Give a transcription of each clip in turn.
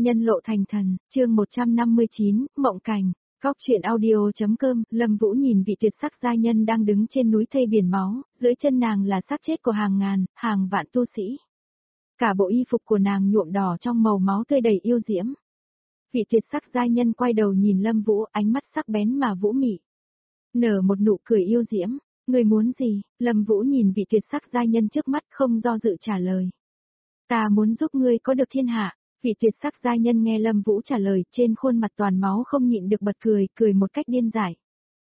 Nhân lộ thành thần, chương 159, Mộng Cảnh, Góc truyện audio.com, Lâm Vũ nhìn vị tuyệt sắc giai nhân đang đứng trên núi thây biển máu, dưới chân nàng là xác chết của hàng ngàn, hàng vạn tu sĩ. Cả bộ y phục của nàng nhuộm đỏ trong màu máu tươi đầy yêu diễm. Vị tuyệt sắc giai nhân quay đầu nhìn Lâm Vũ, ánh mắt sắc bén mà vũ mị. Nở một nụ cười yêu diễm, người muốn gì? Lâm Vũ nhìn vị tuyệt sắc giai nhân trước mắt không do dự trả lời. Ta muốn giúp ngươi có được thiên hạ. Vị tuyệt sắc giai nhân nghe Lâm Vũ trả lời, trên khuôn mặt toàn máu không nhịn được bật cười, cười một cách điên dại.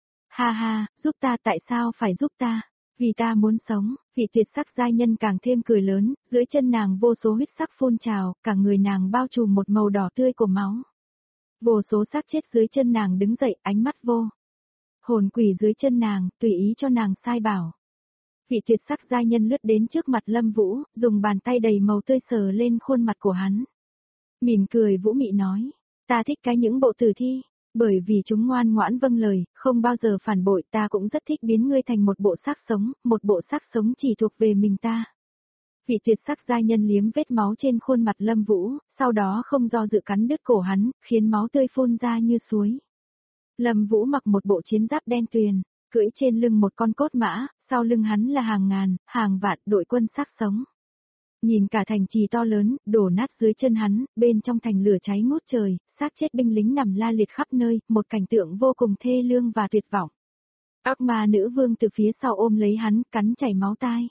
Ha ha, giúp ta, tại sao phải giúp ta? Vì ta muốn sống. Vị tuyệt sắc giai nhân càng thêm cười lớn, dưới chân nàng vô số huyết sắc phun trào, cả người nàng bao trùm một màu đỏ tươi của máu. Vô số xác chết dưới chân nàng đứng dậy, ánh mắt vô hồn quỷ dưới chân nàng, tùy ý cho nàng sai bảo. Vị tuyệt sắc giai nhân lướt đến trước mặt Lâm Vũ, dùng bàn tay đầy màu tươi sờ lên khuôn mặt của hắn. Mỉm cười vũ mị nói, ta thích những bộ tử thi, bởi vì chúng ngoan ngoãn vâng lời, không bao giờ phản bội, ta cũng rất thích biến ngươi thành một bộ xác sống chỉ thuộc về mình ta. Vị tuyệt sắc giai nhân liếm vết máu trên khuôn mặt Lâm Vũ, sau đó không do dự cắn đứt cổ hắn, khiến máu tươi phun ra như suối. Lâm Vũ mặc một bộ chiến giáp đen tuyền, cưỡi trên lưng một con cốt mã, sau lưng hắn là hàng ngàn, hàng vạn đội quân xác sống. Nhìn cả thành trì to lớn, đổ nát dưới chân hắn, bên trong thành lửa cháy ngút trời, xác chết binh lính nằm la liệt khắp nơi, một cảnh tượng vô cùng thê lương và tuyệt vọng. Ác ma nữ vương từ phía sau ôm lấy hắn, cắn chảy máu tai.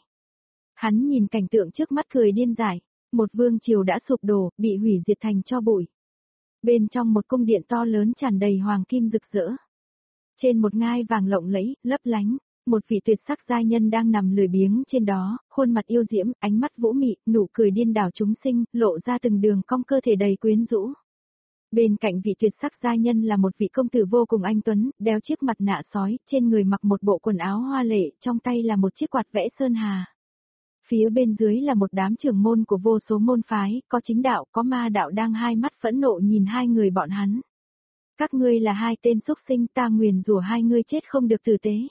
Hắn nhìn cảnh tượng trước mắt cười điên dại, một vương triều đã sụp đổ, bị hủy diệt thành tro bụi. Bên trong một cung điện to lớn tràn đầy hoàng kim rực rỡ. Trên một ngai vàng lộng lẫy, lấp lánh, một vị tuyệt sắc giai nhân đang nằm lười biếng trên đó, khuôn mặt yêu diễm, ánh mắt vũ mị, nụ cười điên đảo chúng sinh, lộ ra từng đường cong cơ thể đầy quyến rũ. Bên cạnh vị tuyệt sắc giai nhân là một vị công tử vô cùng anh tuấn, đeo chiếc mặt nạ sói, trên người mặc một bộ quần áo hoa lệ, trong tay là một chiếc quạt vẽ sơn hà. Phía bên dưới là một đám trưởng môn của vô số môn phái, có chính đạo, có ma đạo đang hai mắt phẫn nộ nhìn hai người bọn hắn. Các ngươi là hai tên xúc sinh, ta nguyền rủa hai ngươi chết không được tử tế.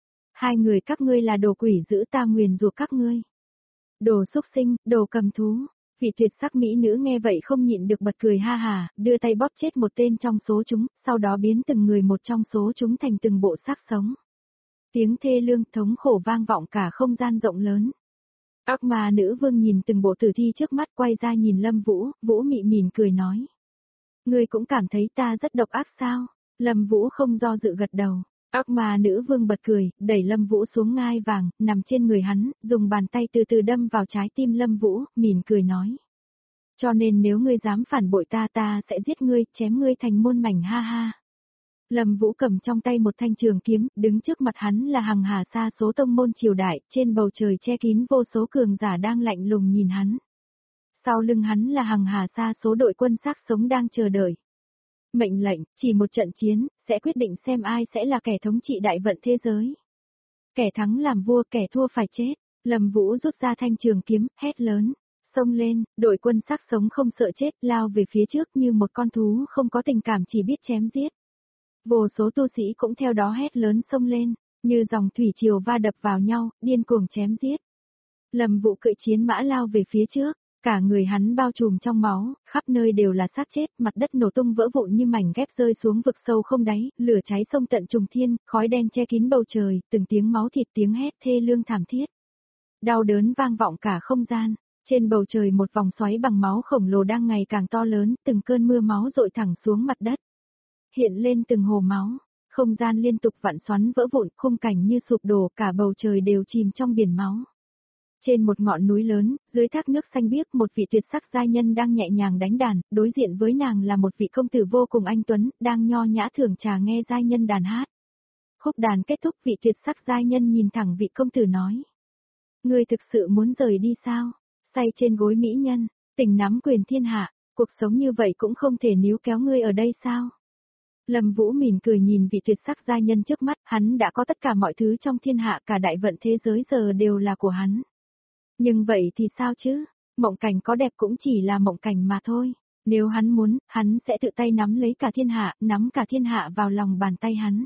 Hai người các ngươi là đồ quỷ dữ, ta nguyền rủa các ngươi. Đồ xúc sinh, đồ cầm thú. Vị tuyệt sắc mỹ nữ nghe vậy không nhịn được bật cười ha hà, đưa tay bóp chết một tên trong số chúng, sau đó biến từng người một trong số chúng thành từng bộ xác sống. Tiếng thê lương thống khổ vang vọng cả không gian rộng lớn. Ác ma nữ vương nhìn từng bộ tử thi trước mắt, quay ra nhìn Lâm Vũ, Vũ mị mỉm cười nói. Ngươi cũng cảm thấy ta rất độc ác sao? Lâm Vũ không do dự gật đầu. Ác ma nữ vương bật cười, đẩy Lâm Vũ xuống ngai vàng, nằm trên người hắn, dùng bàn tay từ từ đâm vào trái tim Lâm Vũ, mỉm cười nói. Cho nên nếu ngươi dám phản bội ta, ta sẽ giết ngươi, chém ngươi thành muôn mảnh ha ha. Lâm Vũ cầm trong tay một thanh trường kiếm, đứng trước mặt hắn là hàng hà sa số tông môn triều đại, trên bầu trời che kín vô số cường giả đang lạnh lùng nhìn hắn. Sau lưng hắn là hàng hà sa số đội quân xác sống đang chờ đợi. Mệnh lệnh, chỉ một trận chiến, sẽ quyết định xem ai sẽ là kẻ thống trị đại vận thế giới. Kẻ thắng làm vua, kẻ thua phải chết. Lâm Vũ rút ra thanh trường kiếm, hét lớn. Xông lên, đội quân xác sống không sợ chết, lao về phía trước như một con thú không có tình cảm chỉ biết chém giết. Vô số tu sĩ cũng theo đó hét lớn xông lên, như dòng thủy triều va đập vào nhau, điên cuồng chém giết. Lâm Vũ cưỡi chiến mã lao về phía trước. Cả người hắn bao trùm trong máu, khắp nơi đều là xác chết, mặt đất nổ tung vỡ vụn như mảnh ghép rơi xuống vực sâu không đáy, lửa cháy sông tận trùng thiên, khói đen che kín bầu trời, từng tiếng máu thịt tiếng hét thê lương thảm thiết. Đau đớn vang vọng cả không gian, trên bầu trời một vòng xoáy bằng máu khổng lồ đang ngày càng to lớn, từng cơn mưa máu dội thẳng xuống mặt đất. Hiện lên từng hồ máu, không gian liên tục vặn xoắn vỡ vụn, khung cảnh như sụp đổ, cả bầu trời đều chìm trong biển máu. Trên một ngọn núi lớn, dưới thác nước xanh biếc một vị tuyệt sắc giai nhân đang nhẹ nhàng đánh đàn, đối diện với nàng là một vị công tử vô cùng anh tuấn, đang nho nhã thưởng trà nghe giai nhân đàn hát. Khúc đàn kết thúc vị tuyệt sắc giai nhân nhìn thẳng vị công tử nói. Ngươi thực sự muốn rời đi sao? Say trên gối mỹ nhân, tình nắm quyền thiên hạ, cuộc sống như vậy cũng không thể níu kéo ngươi ở đây sao? Lâm Vũ mỉm cười nhìn vị tuyệt sắc giai nhân trước mắt, hắn đã có tất cả mọi thứ trong thiên hạ, cả đại vận thế giới giờ đều là của hắn. Nhưng vậy thì sao chứ? Mộng cảnh có đẹp cũng chỉ là mộng cảnh mà thôi. Nếu hắn muốn, hắn sẽ tự tay nắm lấy cả thiên hạ vào lòng bàn tay hắn.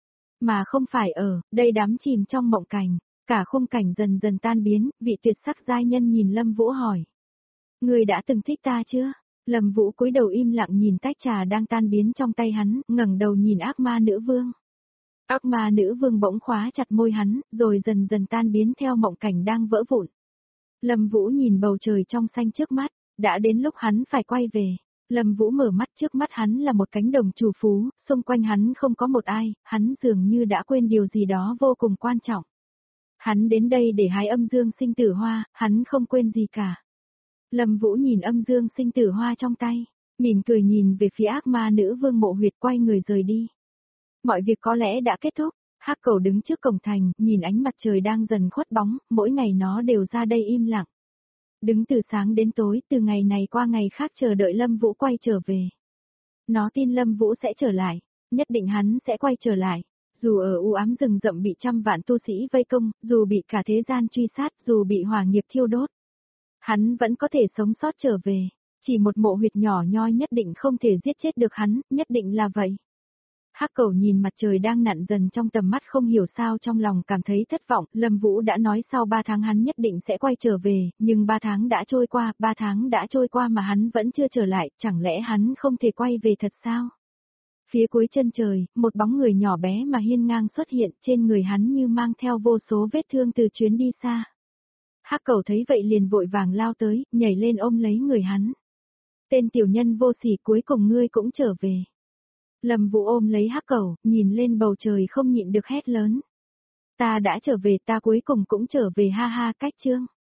Mà không phải ở, đây đắm chìm trong mộng cảnh, cả khung cảnh dần dần tan biến, vị tuyệt sắc giai nhân nhìn Lâm Vũ hỏi. Ngươi đã từng thích ta chưa? Lâm Vũ cúi đầu im lặng nhìn tách trà đang tan biến trong tay hắn, ngẩng đầu nhìn ác ma nữ vương. Ác ma nữ vương bỗng khóa chặt môi hắn, rồi dần dần tan biến theo mộng cảnh đang vỡ vụn. Lâm Vũ nhìn bầu trời trong xanh trước mắt, đã đến lúc hắn phải quay về. Lâm Vũ mở mắt, trước mắt hắn là một cánh đồng trù phú, xung quanh hắn không có một ai, hắn dường như đã quên điều gì đó vô cùng quan trọng. Hắn đến đây để hái âm dương sinh tử hoa, hắn không quên gì cả. Lâm Vũ nhìn âm dương sinh tử hoa trong tay, mỉm cười nhìn về phía ác ma nữ vương Mộ Huyệt, quay người rời đi. Mọi việc có lẽ đã kết thúc. Hắc Cẩu đứng trước cổng thành, nhìn ánh mặt trời đang dần khuất bóng, mỗi ngày nó đều ra đây im lặng. Đứng từ sáng đến tối, từ ngày này qua ngày khác chờ đợi Lâm Vũ quay trở về. Nó tin Lâm Vũ sẽ trở lại, nhất định hắn sẽ quay trở lại. Dù ở u ám rừng rậm bị trăm vạn tu sĩ vây công, dù bị cả thế gian truy sát, dù bị hỏa nghiệp thiêu đốt, hắn vẫn có thể sống sót trở về. Chỉ một Mộ Huyệt nhỏ nhoi nhất định không thể giết chết được hắn, nhất định là vậy. Hắc Cẩu nhìn mặt trời đang nặn dần trong tầm mắt, không hiểu sao trong lòng cảm thấy thất vọng. Lâm Vũ đã nói sau 3 tháng hắn nhất định sẽ quay trở về, nhưng 3 tháng đã trôi qua, 3 tháng đã trôi qua mà hắn vẫn chưa trở lại, chẳng lẽ hắn không thể quay về thật sao? Phía cuối chân trời, một bóng người nhỏ bé mà hiên ngang xuất hiện, trên người hắn như mang theo vô số vết thương từ chuyến đi xa. Hắc Cẩu thấy vậy liền vội vàng lao tới, nhảy lên ôm lấy người hắn. Tên tiểu nhân vô sỉ, cuối cùng ngươi cũng trở về. Lâm Vũ ôm lấy Hắc Cẩu, nhìn lên bầu trời không nhịn được hét lớn. Ta đã trở về, ta cuối cùng cũng trở về, ha ha. Cách chương